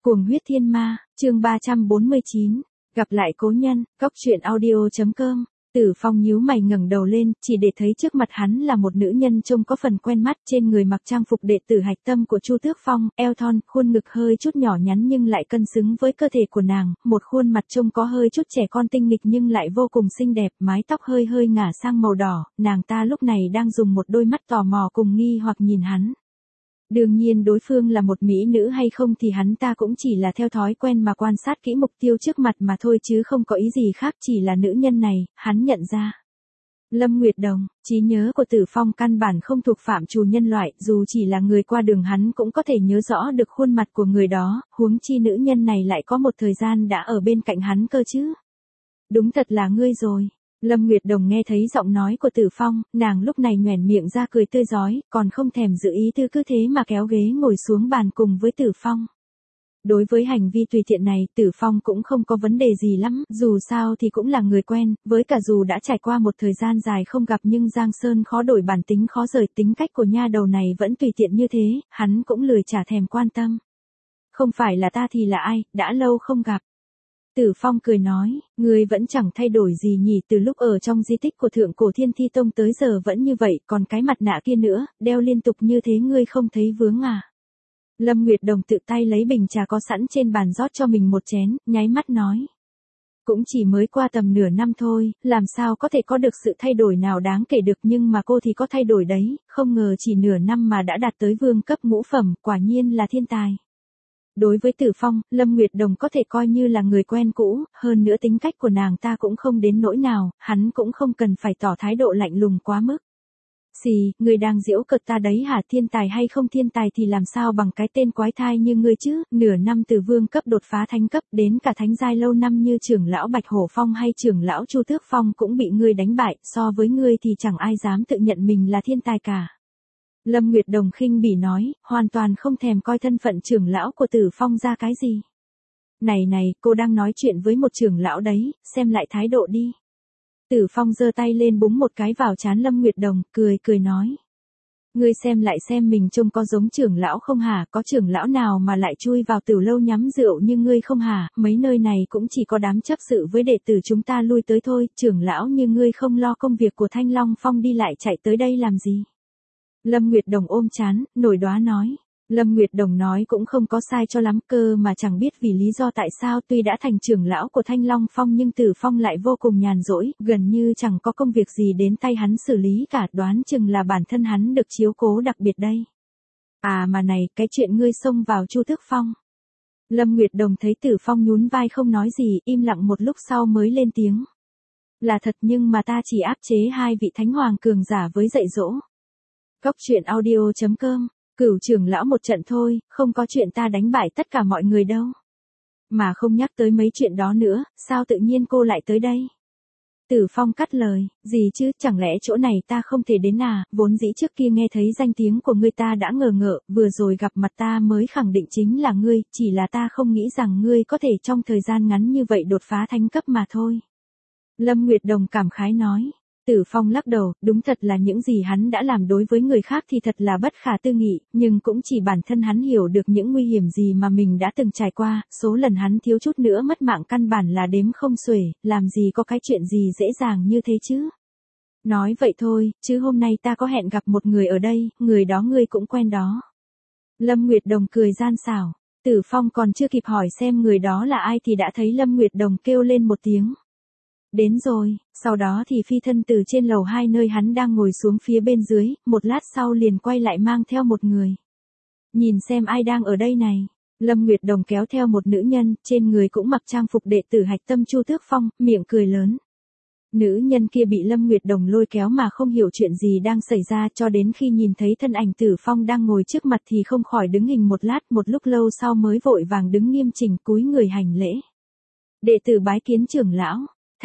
Cuồng huyết thiên ma, chương 349, gặp lại cố nhân, góc truyện audio.com. Tử Phong nhíu mày ngẩng đầu lên, chỉ để thấy trước mặt hắn là một nữ nhân trông có phần quen mắt, trên người mặc trang phục đệ tử hạch tâm của Chu Tước Phong, eo thon, khuôn ngực hơi chút nhỏ nhắn nhưng lại cân xứng với cơ thể của nàng, một khuôn mặt trông có hơi chút trẻ con tinh nghịch nhưng lại vô cùng xinh đẹp, mái tóc hơi hơi ngả sang màu đỏ, nàng ta lúc này đang dùng một đôi mắt tò mò cùng nghi hoặc nhìn hắn. Đương nhiên đối phương là một mỹ nữ hay không thì hắn ta cũng chỉ là theo thói quen mà quan sát kỹ mục tiêu trước mặt mà thôi chứ không có ý gì khác, chỉ là nữ nhân này, hắn nhận ra. Lâm Nguyệt Đồng, trí nhớ của Tử Phong căn bản không thuộc phạm trù nhân loại, dù chỉ là người qua đường hắn cũng có thể nhớ rõ được khuôn mặt của người đó, huống chi nữ nhân này lại có một thời gian đã ở bên cạnh hắn cơ chứ. Đúng thật là ngươi rồi. Lâm Nguyệt Đồng nghe thấy giọng nói của Tử Phong, nàng lúc này nhoẻn miệng ra cười tươi rói, còn không thèm giữ ý tư cứ thế mà kéo ghế ngồi xuống bàn cùng với Tử Phong. Đối với hành vi tùy tiện này, Tử Phong cũng không có vấn đề gì lắm, dù sao thì cũng là người quen, với cả dù đã trải qua một thời gian dài không gặp nhưng Giang Sơn khó đổi bản tính khó rời, tính cách của nha đầu này vẫn tùy tiện như thế, hắn cũng lười chả thèm quan tâm. Không phải là ta thì là ai, đã lâu không gặp. Tử Phong cười nói, ngươi vẫn chẳng thay đổi gì nhỉ, từ lúc ở trong di tích của Thượng Cổ Thiên Thi Tông tới giờ vẫn như vậy, còn cái mặt nạ kia nữa, đeo liên tục như thế ngươi không thấy vướng à? Lâm Nguyệt Đồng tự tay lấy bình trà có sẵn trên bàn rót cho mình một chén, nháy mắt nói. Cũng chỉ mới qua tầm nửa năm thôi, làm sao có thể có được sự thay đổi nào đáng kể được, nhưng mà cô thì có thay đổi đấy, không ngờ chỉ nửa năm mà đã đạt tới vương cấp ngũ phẩm, quả nhiên là thiên tài. Đối với Tử Phong, Lâm Nguyệt Đồng có thể coi như là người quen cũ, hơn nữa tính cách của nàng ta cũng không đến nỗi nào, hắn cũng không cần phải tỏ thái độ lạnh lùng quá mức. Xì, người đang giễu cợt ta đấy hả? Thiên tài hay không thiên tài thì làm sao bằng cái tên quái thai như ngươi chứ, nửa năm từ vương cấp đột phá thánh cấp đến cả thánh giai lâu năm như trưởng lão Bạch Hổ Phong hay trưởng lão Chu Tước Phong cũng bị ngươi đánh bại, so với ngươi thì chẳng ai dám tự nhận mình là thiên tài cả. Lâm Nguyệt Đồng khinh bỉ nói, hoàn toàn không thèm coi thân phận trưởng lão của Tử Phong ra cái gì. Này này, cô đang nói chuyện với một trưởng lão đấy, xem lại thái độ đi. Tử Phong giơ tay lên búng một cái vào trán Lâm Nguyệt Đồng, cười nói. Ngươi xem lại xem mình trông có giống trưởng lão không hả, có trưởng lão nào mà lại chui vào tử lâu nhắm rượu như ngươi không hả, mấy nơi này cũng chỉ có đám chấp sự với đệ tử chúng ta lui tới thôi, trưởng lão như ngươi không lo công việc của Thanh Long Phong đi lại chạy tới đây làm gì. Lâm Nguyệt Đồng ôm trán, nổi đoá nói. Lâm Nguyệt Đồng nói cũng không có sai cho lắm, cơ mà chẳng biết vì lý do tại sao tuy đã thành trưởng lão của Thanh Long Phong nhưng Tử Phong lại vô cùng nhàn rỗi, gần như chẳng có công việc gì đến tay hắn xử lý cả, đoán chừng là bản thân hắn được chiếu cố đặc biệt đây. À mà này, cái chuyện ngươi xông vào Chu Tước Phong. Lâm Nguyệt Đồng thấy Tử Phong nhún vai không nói gì, im lặng một lúc sau mới lên tiếng. Là thật nhưng mà ta chỉ áp chế 2 vị thánh hoàng cường giả với dạy dỗ. Góc truyện audio.com. Cửu trưởng lão một trận thôi, không có chuyện ta đánh bại tất cả mọi người đâu. Mà không nhắc tới mấy chuyện đó nữa, sao tự nhiên cô lại tới đây? Tử Phong cắt lời, gì chứ, chẳng lẽ chỗ này ta không thể đến à, vốn dĩ trước kia nghe thấy danh tiếng của ngươi ta đã ngờ ngợ, vừa rồi gặp mặt ta mới khẳng định chính là ngươi, chỉ là ta không nghĩ rằng ngươi có thể trong thời gian ngắn như vậy đột phá thánh cấp mà thôi. Lâm Nguyệt Đồng cảm khái nói. Tử Phong lắc đầu, đúng thật là những gì hắn đã làm đối với người khác thì thật là bất khả tư nghị, nhưng cũng chỉ bản thân hắn hiểu được những nguy hiểm gì mà mình đã từng trải qua, số lần hắn thiếu chút nữa mất mạng căn bản là đếm không xuể, làm gì có cái chuyện gì dễ dàng như thế chứ. Nói vậy thôi, chứ hôm nay ta có hẹn gặp một người ở đây, người đó ngươi cũng quen đó. Lâm Nguyệt Đồng cười gian xảo, Tử Phong còn chưa kịp hỏi xem người đó là ai thì đã thấy Lâm Nguyệt Đồng kêu lên một tiếng. Đến rồi, sau đó thì phi thân từ trên lầu 2 nơi hắn đang ngồi xuống phía bên dưới, một lát sau liền quay lại mang theo một người. Nhìn xem ai đang ở đây này. Lâm Nguyệt Đồng kéo theo một nữ nhân, trên người cũng mặc trang phục đệ tử hạch tâm Chu Tước Phong, miệng cười lớn. Nữ nhân kia bị Lâm Nguyệt Đồng lôi kéo mà không hiểu chuyện gì đang xảy ra, cho đến khi nhìn thấy thân ảnh Tử Phong đang ngồi trước mặt thì không khỏi đứng hình một lát, một lúc lâu sau mới vội vàng đứng nghiêm chỉnh cúi người hành lễ. Đệ tử bái kiến trưởng lão.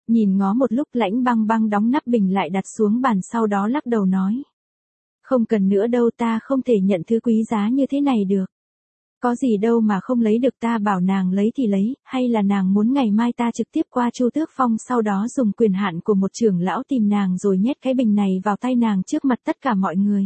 Nhìn ngó một lúc Lãnh Băng Băng đóng nắp bình lại đặt xuống bàn sau đó lắc đầu nói. Không cần nữa đâu, ta không thể nhận thứ quý giá như thế này được. Có gì đâu mà không lấy được, ta bảo nàng lấy thì lấy, hay là nàng muốn ngày mai ta trực tiếp qua Chu Tước Phong sau đó dùng quyền hạn của một trưởng lão tìm nàng rồi nhét cái bình này vào tay nàng trước mặt tất cả mọi người.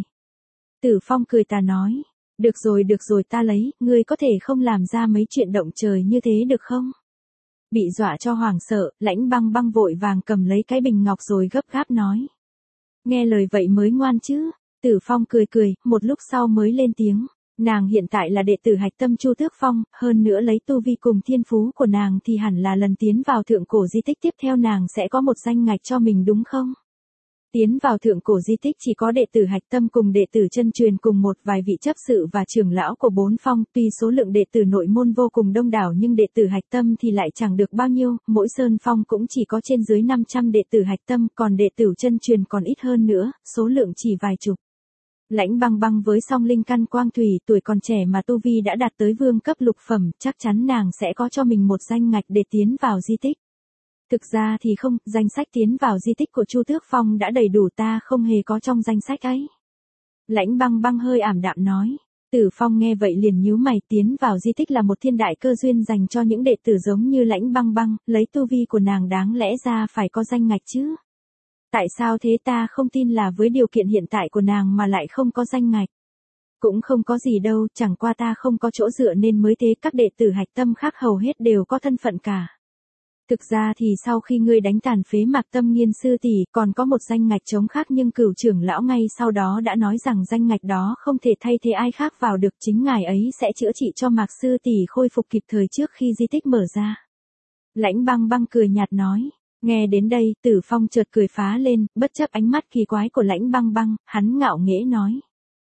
Tử Phong cười tà nói. Được rồi ta lấy, ngươi có thể không làm ra mấy chuyện động trời như thế được không? Bị dọa cho hoảng sợ, Lãnh Băng Băng vội vàng cầm lấy cái bình ngọc rồi gấp gáp nói. Nghe lời vậy mới ngoan chứ. Tử Phong cười, một lúc sau mới lên tiếng. Nàng hiện tại là đệ tử hạch tâm Chu Tước Phong, hơn nữa lấy tu vi cùng thiên phú của nàng thì hẳn là lần tiến vào thượng cổ di tích tiếp theo nàng sẽ có một danh ngạch cho mình đúng không? Tiến vào thượng cổ di tích chỉ có đệ tử hạch tâm cùng đệ tử chân truyền cùng một vài vị chấp sự và trưởng lão của 4 phong, tuy số lượng đệ tử nội môn vô cùng đông đảo nhưng đệ tử hạch tâm thì lại chẳng được bao nhiêu, mỗi sơn phong cũng chỉ có trên dưới 500 đệ tử hạch tâm, còn đệ tử chân truyền còn ít hơn nữa, số lượng chỉ vài chục. Lãnh Băng Băng với song linh căn quang thủy, tuổi còn trẻ mà tu vi đã đạt tới vương cấp lục phẩm, chắc chắn nàng sẽ có cho mình một danh ngạch để tiến vào di tích. Thực ra thì không, danh sách tiến vào di tích của Chu Tước Phong đã đầy đủ, ta không hề có trong danh sách ấy. Lãnh Băng Băng hơi ảm đạm nói. Tử Phong nghe vậy liền nhíu mày, tiến vào di tích là một thiên đại cơ duyên dành cho những đệ tử giống như Lãnh Băng Băng, lấy tu vi của nàng đáng lẽ ra phải có danh ngạch chứ. Tại sao thế, ta không tin là với điều kiện hiện tại của nàng mà lại không có danh ngạch. Cũng không có gì đâu, chẳng qua ta không có chỗ dựa nên mới thế, các đệ tử hạch tâm khác hầu hết đều có thân phận cả. Thực ra thì sau khi ngươi đánh tàn phế Mạc Tâm Nghiên sư tỷ, còn có một danh ngạch trống khác nhưng Cửu trưởng lão ngay sau đó đã nói rằng danh ngạch đó không thể thay thế ai khác vào được, chính ngài ấy sẽ chữa trị cho Mạc sư tỷ khôi phục kịp thời trước khi di tích mở ra. Lãnh Băng Băng cười nhạt nói. Nghe đến đây, Tử Phong chợt cười phá lên, bất chấp ánh mắt kỳ quái của Lãnh Băng Băng, hắn ngạo nghễ nói.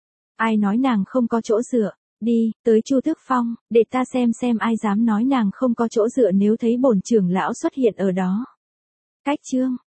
Ai nói nàng không có chỗ dựa, đi, tới Chu Tước Phong, để ta xem ai dám nói nàng không có chỗ dựa nếu thấy bổn trưởng lão xuất hiện ở đó. Cách chương